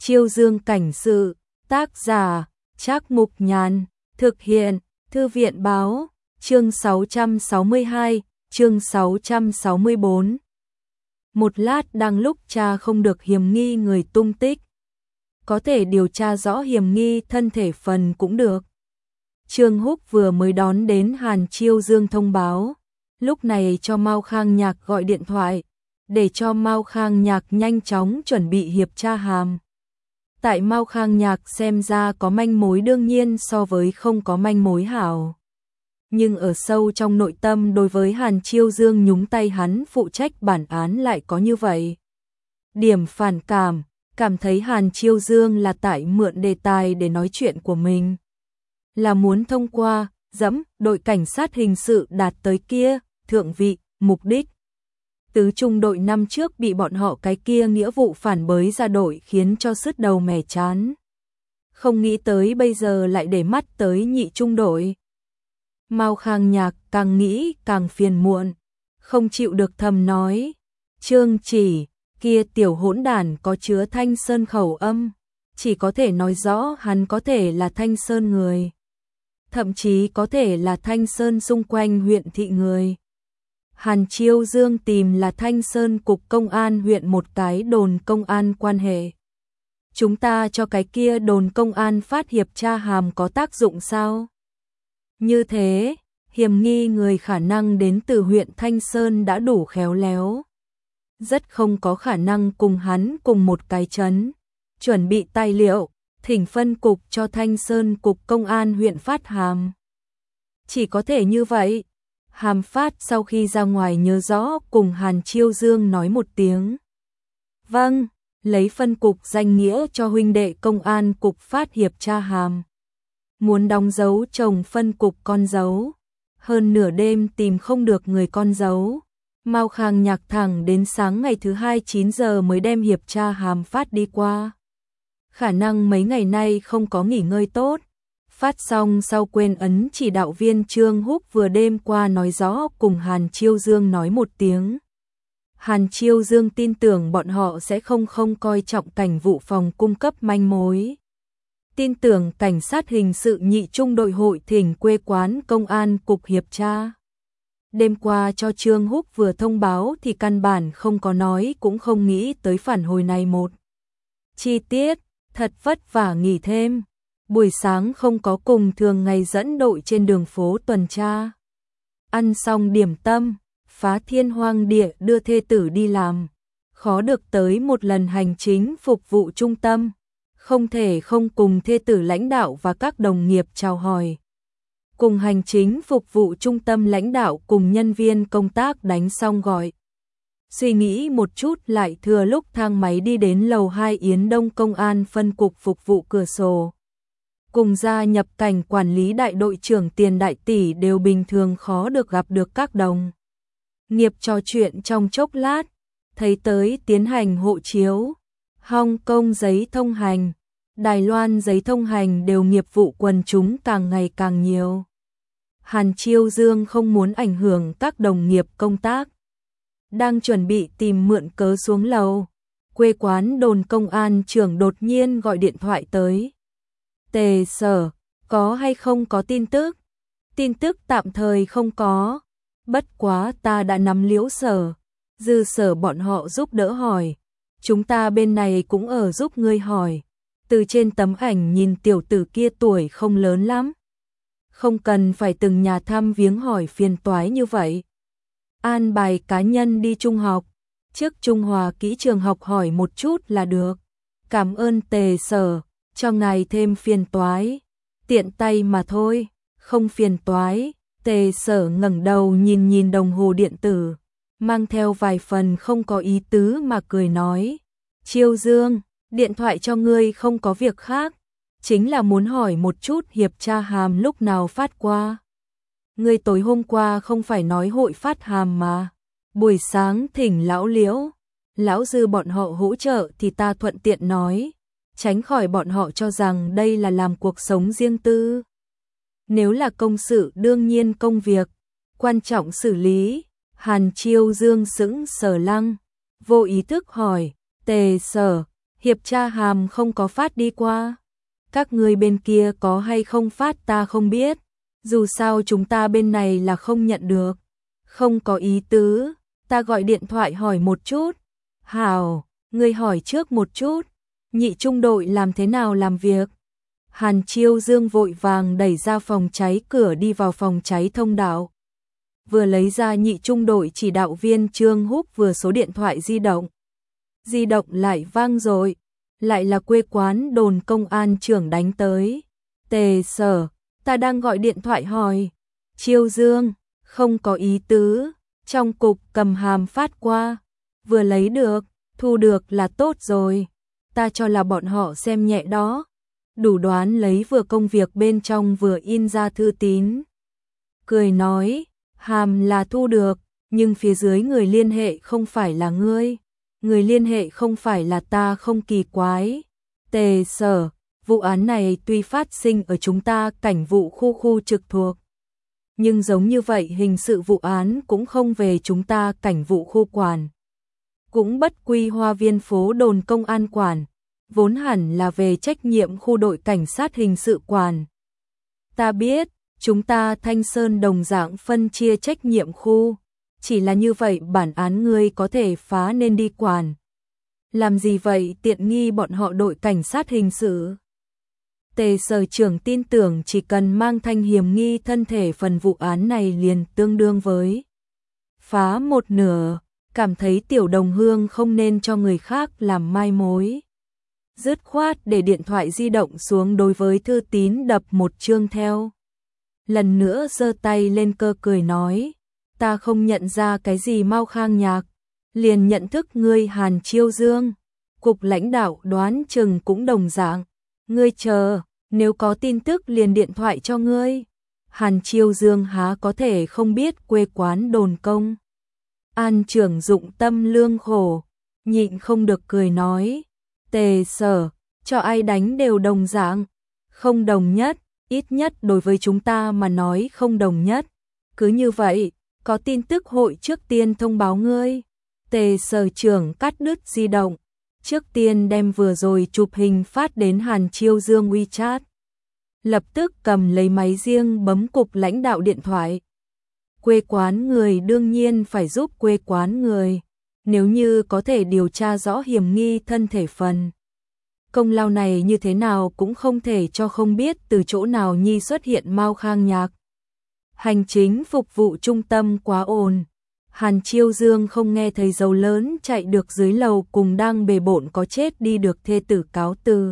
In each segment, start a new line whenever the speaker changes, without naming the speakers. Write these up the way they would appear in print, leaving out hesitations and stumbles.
Chiêu Dương cảnh sự, tác giả, Trác Mục Nhàn, thực hiện, Thư viện báo, chương 662, chương 664. Một lát đang lúc tra không được hiểm nghi người tung tích. Có thể điều tra rõ hiểm nghi thân thể phần cũng được. Trương Húc vừa mới đón đến Hàn Chiêu Dương thông báo, lúc này cho Mao Khang Nhạc gọi điện thoại, để cho Mao Khang Nhạc nhanh chóng chuẩn bị hiệp tra hàm. Tại Mao Khang Nhạc xem ra có manh mối đương nhiên so với không có manh mối hảo. Nhưng ở sâu trong nội tâm đối với Hàn Chiêu Dương nhúng tay hắn phụ trách bản án lại có như vậy. Điểm phản cảm thấy Hàn Chiêu Dương là tại mượn đề tài để nói chuyện của mình. Là muốn thông qua, đội cảnh sát hình sự đạt tới kia, thượng vị, mục đích. Tứ trung đội năm trước bị bọn họ cái kia nghĩa vụ phản bới ra đội khiến cho sứt đầu mẻ chán. Không nghĩ tới bây giờ lại để mắt tới nhị trung đội. Mao Khang Nhạc càng nghĩ càng phiền muộn, không chịu được thầm nói. Trương Chỉ, kia tiểu hỗn đản có chứa Thanh Sơn khẩu âm, chỉ có thể nói rõ hắn có thể là Thanh Sơn người. Thậm chí có thể là Thanh Sơn xung quanh huyện thị người. Hàn Chiêu Dương tìm là Thanh Sơn cục công an huyện một cái đồn công an quan hệ. Chúng ta cho cái kia đồn công an phát hiệp tra hàm có tác dụng sao? Như thế, hiểm nghi người khả năng đến từ huyện Thanh Sơn đã đủ khéo léo. Rất không có khả năng cùng hắn cùng một cái trấn. Chuẩn bị tài liệu, thỉnh phân cục cho Thanh Sơn cục công an huyện phát hàm. Chỉ có thể như vậy. Hàm phát sau khi ra ngoài nhớ rõ cùng Hàn Chiêu Dương nói một tiếng. Vâng, lấy phân cục danh nghĩa cho huynh đệ công an cục phát hiệp tra hàm. Muốn đóng dấu chồng phân cục con dấu. Hơn nửa đêm tìm không được người con dấu. Mao Khang Nhạc thẳng đến sáng ngày thứ hai 9 giờ mới đem hiệp tra hàm phát đi qua. Khả năng mấy ngày nay không có nghỉ ngơi tốt. Phát xong sau quên ấn chỉ đạo viên Trương Húc vừa đêm qua nói rõ cùng Hàn Chiêu Dương nói một tiếng. Hàn Chiêu Dương tin tưởng bọn họ sẽ không coi trọng cảnh vụ phòng cung cấp manh mối. Tin tưởng cảnh sát hình sự nhị trung đội hội thỉnh quê quán công an cục hiệp tra. Đêm qua cho Trương Húc vừa thông báo thì căn bản không có nói cũng không nghĩ tới phản hồi này một. Chi tiết, thật vất vả nghỉ thêm. Buổi sáng không có cùng thường ngày dẫn đội trên đường phố tuần tra. Ăn xong điểm tâm, phá thiên hoang địa đưa thê tử đi làm. Khó được tới một lần hành chính phục vụ trung tâm. Không thể không cùng thê tử lãnh đạo và các đồng nghiệp chào hỏi. Cùng hành chính phục vụ trung tâm lãnh đạo cùng nhân viên công tác đánh xong gọi. Suy nghĩ một chút lại thừa lúc thang máy đi đến lầu 2 Yến Đông Công an phân cục phục vụ cửa sổ. Cùng gia nhập cảnh quản lý đại đội trưởng Tiền Đại Tỷ đều bình thường khó được gặp được các đồng nghiệp trò chuyện trong chốc lát, thấy tới tiến hành hộ chiếu, Hong Kong giấy thông hành, Đài Loan giấy thông hành đều nghiệp vụ quần chúng càng ngày càng nhiều. Hàn Chiêu Dương không muốn ảnh hưởng các đồng nghiệp công tác. Đang chuẩn bị tìm mượn cớ xuống lầu, quê quán đồn công an trưởng đột nhiên gọi điện thoại tới. Tề Sở, có hay không có tin tức? Tin tức tạm thời không có. Bất quá ta đã nắm Liễu Sở, Dư Sở bọn họ giúp đỡ hỏi. Chúng ta bên này cũng ở giúp ngươi hỏi. Từ trên tấm ảnh nhìn tiểu tử kia tuổi không lớn lắm. Không cần phải từng nhà thăm viếng hỏi phiền toái như vậy. An bài cá nhân đi trung học. Trước Trung Hòa kỹ trường học hỏi một chút là được. Cảm ơn Tề Sở. Cho ngài thêm phiền toái, tiện tay mà thôi, không phiền toái. Tề Sở ngẩng đầu nhìn đồng hồ điện tử, mang theo vài phần không có ý tứ mà cười nói. Chiêu Dương, điện thoại cho ngươi không có việc khác, chính là muốn hỏi một chút hiệp tra hàm lúc nào phát qua. Ngươi tối hôm qua không phải nói hội phát hàm mà, buổi sáng thỉnh lão Liễu, lão Dư bọn họ hỗ trợ thì ta thuận tiện nói. Tránh khỏi bọn họ cho rằng đây là làm cuộc sống riêng tư. Nếu là công sự đương nhiên công việc, quan trọng xử lý. Hàn Chiêu Dương sững sờ lăng, vô ý thức hỏi, Tề Sở, Hiệp tra hàm không có phát đi qua. Các người bên kia có hay không phát ta không biết. Dù sao chúng ta bên này là không nhận được. Không có ý tứ, ta gọi điện thoại hỏi một chút. Hảo, ngươi hỏi trước một chút. Nhị trung đội làm thế nào làm việc? Hàn Chiêu Dương vội vàng đẩy ra phòng cháy cửa đi vào phòng cháy thông đạo. Vừa lấy ra nhị trung đội chỉ đạo viên Trương Húc vừa số điện thoại di động. Di động lại vang rồi, lại là quê quán đồn công an trưởng đánh tới. Tề Sở, ta đang gọi điện thoại hỏi. Chiêu Dương, không có ý tứ, trong cục cầm hàm phát qua. Vừa lấy được, thu được là tốt rồi. Ta cho là bọn họ xem nhẹ đó. Đủ đoán lấy vừa công việc bên trong vừa in ra thư tín. Cười nói, hàm là thu được, nhưng phía dưới người liên hệ không phải là ngươi. Người liên hệ không phải là ta không kỳ quái. Tề Sở, vụ án này tuy phát sinh ở chúng ta cảnh vụ khu trực thuộc. Nhưng giống như vậy hình sự vụ án cũng không về chúng ta cảnh vụ khu quản. Cũng bất quy Hoa Viên phố đồn công an quản. Vốn hẳn là về trách nhiệm khu đội cảnh sát hình sự quản. Ta biết, chúng ta Thanh Sơn đồng dạng phân chia trách nhiệm khu. Chỉ là như vậy bản án ngươi có thể phá nên đi quản. Làm gì vậy tiện nghi bọn họ đội cảnh sát hình sự? Tề Sở trưởng tin tưởng chỉ cần mang thanh hiểm nghi thân thể phần vụ án này liền tương đương với phá một nửa, cảm thấy Tiểu Đồng Hương không nên cho người khác làm mai mối. Dứt khoát để điện thoại di động xuống đối với thư tín đập một chương theo. Lần nữa giơ tay lên cơ cười nói, ta không nhận ra cái gì Mao Khang Nhạc, liền nhận thức ngươi Hàn Chiêu Dương. Cục lãnh đạo đoán chừng cũng đồng dạng, ngươi chờ, nếu có tin tức liền điện thoại cho ngươi. Hàn Chiêu Dương há có thể không biết quê quán đồn công an trưởng dụng tâm lương khổ, nhịn không được cười nói, Tề Sở, cho ai đánh đều đồng dạng, không đồng nhất, ít nhất đối với chúng ta mà nói không đồng nhất. Cứ như vậy, có tin tức hội trước tiên thông báo ngươi. Tề Sở trưởng cắt đứt di động, trước tiên đem vừa rồi chụp hình phát đến Hàn Chiêu Dương WeChat. Lập tức cầm lấy máy riêng bấm cục lãnh đạo điện thoại. Quê quán người đương nhiên phải giúp quê quán người, nếu như có thể điều tra rõ hiểm nghi thân thể phần. Công lao này như thế nào cũng không thể cho không biết từ chỗ nào nhi xuất hiện Mao Khang Nhạc. Hành chính phục vụ trung tâm quá ồn. Hàn Chiêu Dương không nghe thấy dấu lớn chạy được dưới lầu cùng đang bề bộn có chết đi được thê tử cáo từ.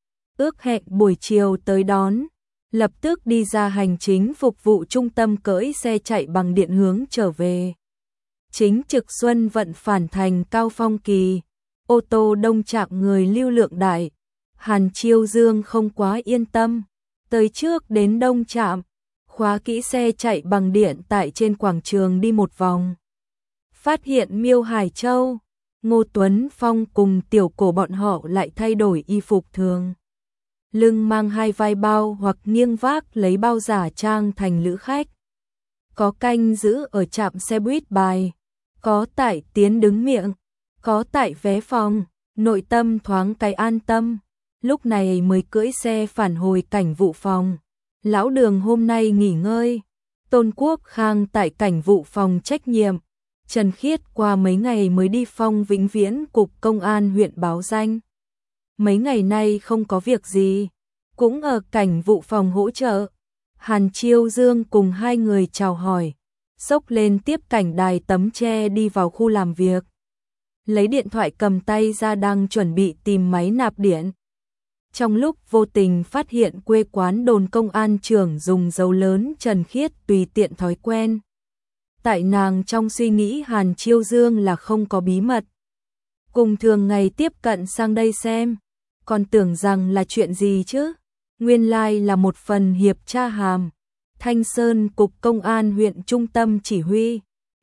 Ước hẹn buổi chiều tới đón, lập tức đi ra hành chính phục vụ trung tâm cưỡi xe chạy bằng điện hướng trở về. Chính trực Xuân vận phản thành Cao Phong Kỳ, ô tô đông chạm người lưu lượng đại. Hàn Chiêu Dương không quá yên tâm, tới trước đến đông chạm, khóa kỹ xe chạy bằng điện tại trên quảng trường đi một vòng. Phát hiện Miêu Hải Châu, Ngô Tuấn Phong cùng tiểu cổ bọn họ lại thay đổi y phục thường. Lưng mang hai vai bao hoặc nghiêng vác lấy bao giả trang thành lữ khách. Có canh giữ ở trạm xe buýt bài, có tại tiến đứng miệng, có tại vé phòng, nội tâm thoáng cái an tâm. Lúc này mới cưỡi xe phản hồi cảnh vụ phòng. Lão Đường hôm nay nghỉ ngơi, Tôn Quốc Khang tại cảnh vụ phòng trách nhiệm. Trần Khiết qua mấy ngày mới đi Phong Vĩnh Viễn cục công an huyện báo danh. Mấy ngày nay không có việc gì, cũng ở cảnh vụ phòng hỗ trợ. Hàn Chiêu Dương cùng hai người chào hỏi, xốc lên tiếp cảnh đài tấm tre đi vào khu làm việc. Lấy điện thoại cầm tay ra đang chuẩn bị tìm máy nạp điện. Trong lúc vô tình phát hiện quê quán đồn công an trưởng dùng dấu lớn Trần Khiết tùy tiện thói quen. Tại nàng trong suy nghĩ Hàn Chiêu Dương là không có bí mật. Cùng thường ngày tiếp cận sang đây xem, còn tưởng rằng là chuyện gì chứ. Nguyên lai là một phần hiệp tra hàm. Thanh Sơn Cục Công an huyện Trung tâm chỉ huy.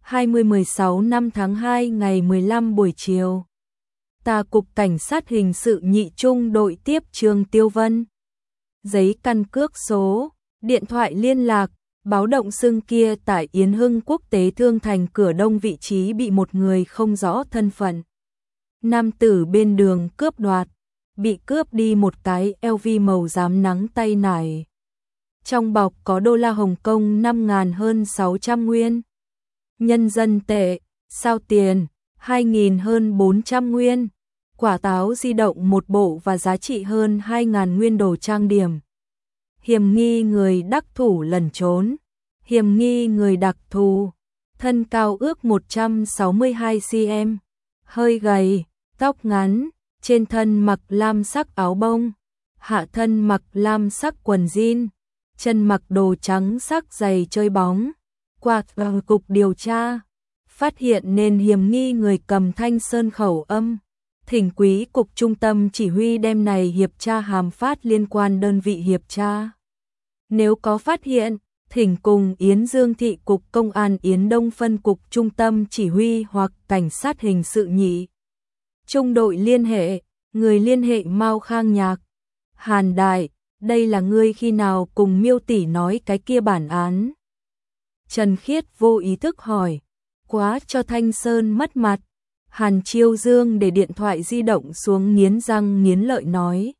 20-16 năm tháng 2 ngày 15 buổi chiều. Ta Cục Cảnh sát hình sự nhị trung đội tiếp Trương Tiêu Vân. Giấy căn cước số, điện thoại liên lạc, báo động xưng kia tại Yến Hưng Quốc tế Thương Thành cửa đông vị trí bị một người không rõ thân phận Nam tử bên đường cướp đoạt, bị cướp đi một cái LV màu xám nắng tay nải. Trong bọc có đô la Hồng Kông 5.000 hơn 600 nguyên. Nhân dân tệ, sao tiền, 2.000 hơn 400 nguyên. Quả táo di động một bộ và giá trị hơn 2.000 nguyên đồ trang điểm. Hiểm nghi người đắc thủ lẩn trốn. Hiểm nghi người đặc thù. Thân cao ước 162 cm. Hơi gầy, tóc ngắn, trên thân mặc lam sắc áo bông. Hạ thân mặc lam sắc quần jean. Chân mặc đồ trắng sắc giày chơi bóng. Quạt vào cục điều tra. Phát hiện nên hiểm nghi người cầm thanh sơn khẩu âm. Thỉnh quý cục trung tâm chỉ huy đem này hiệp tra hàm phát liên quan đơn vị hiệp tra. Nếu có phát hiện, thỉnh cùng Yến Dương thị cục công an Yến Đông phân cục trung tâm chỉ huy hoặc cảnh sát hình sự nhị. Trung đội liên hệ, người liên hệ Mao Khang Nhạc. Hàn Đại, đây là ngươi khi nào cùng Miêu tỷ nói cái kia bản án? Trần Khiết vô ý thức hỏi, quá cho Thanh Sơn mất mặt. Hàn Chiêu Dương để điện thoại di động xuống nghiến răng nghiến lợi nói.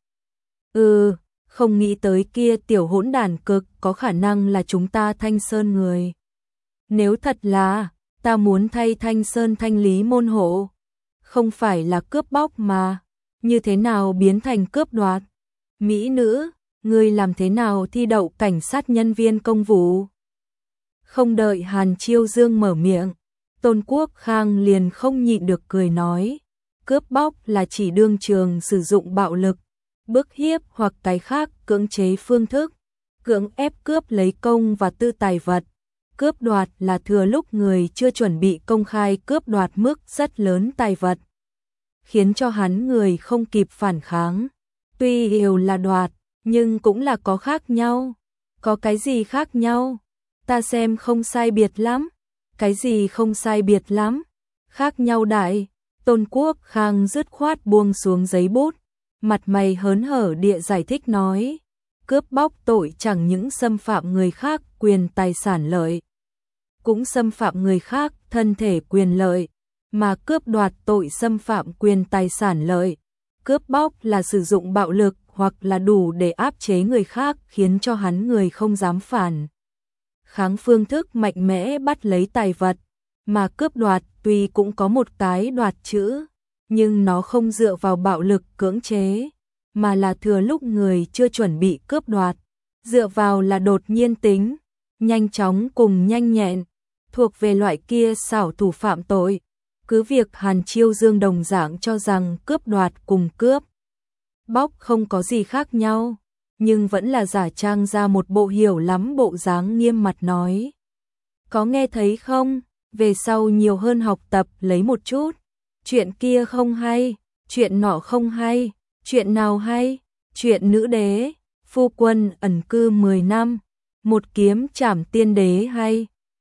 Không nghĩ tới kia tiểu hỗn đản cực có khả năng là chúng ta Thanh Sơn người. Nếu thật là, ta muốn thay Thanh Sơn thanh lý môn hộ. Không phải là cướp bóc mà, như thế nào biến thành cướp đoạt? Mỹ nữ, ngươi làm thế nào thi đậu cảnh sát nhân viên công vụ? Không đợi Hàn Chiêu Dương mở miệng, Tôn Quốc Khang liền không nhịn được cười nói, cướp bóc là chỉ đương trường sử dụng bạo lực, bức hiếp hoặc cái khác cưỡng chế phương thức, cưỡng ép cướp lấy công và tư tài vật. Cướp đoạt là thừa lúc người chưa chuẩn bị công khai cướp đoạt mức rất lớn tài vật, khiến cho hắn người không kịp phản kháng. Tuy đều là đoạt, nhưng cũng là có khác nhau. Có cái gì khác nhau? Ta xem không sai biệt lắm. Cái gì không sai biệt lắm? Khác nhau đại. Tôn Quốc Khang dứt khoát buông xuống giấy bút, mặt mày hớn hở địa giải thích nói, cướp bóc tội chẳng những xâm phạm người khác quyền tài sản lợi, cũng xâm phạm người khác thân thể quyền lợi, mà cướp đoạt tội xâm phạm quyền tài sản lợi. Cướp bóc là sử dụng bạo lực hoặc là đủ để áp chế người khác khiến cho hắn người không dám phản kháng phương thức mạnh mẽ bắt lấy tài vật, mà cướp đoạt tuy cũng có một cái đoạt chữ, nhưng nó không dựa vào bạo lực cưỡng chế, mà là thừa lúc người chưa chuẩn bị cướp đoạt, dựa vào là đột nhiên tính, nhanh chóng cùng nhanh nhẹn, thuộc về loại kia xảo thủ phạm tội. Cứ việc Hàn Chiêu Dương đồng dạng cho rằng cướp đoạt cùng cướp bóc không có gì khác nhau, nhưng vẫn là giả trang ra một bộ hiểu lắm bộ dáng nghiêm mặt nói. Có nghe thấy không? Về sau nhiều hơn học tập lấy một chút. Chuyện kia không hay, chuyện nọ không hay, chuyện nào hay? Chuyện nữ đế, phu quân ẩn cư 10 năm, một kiếm trảm tiên đế hay?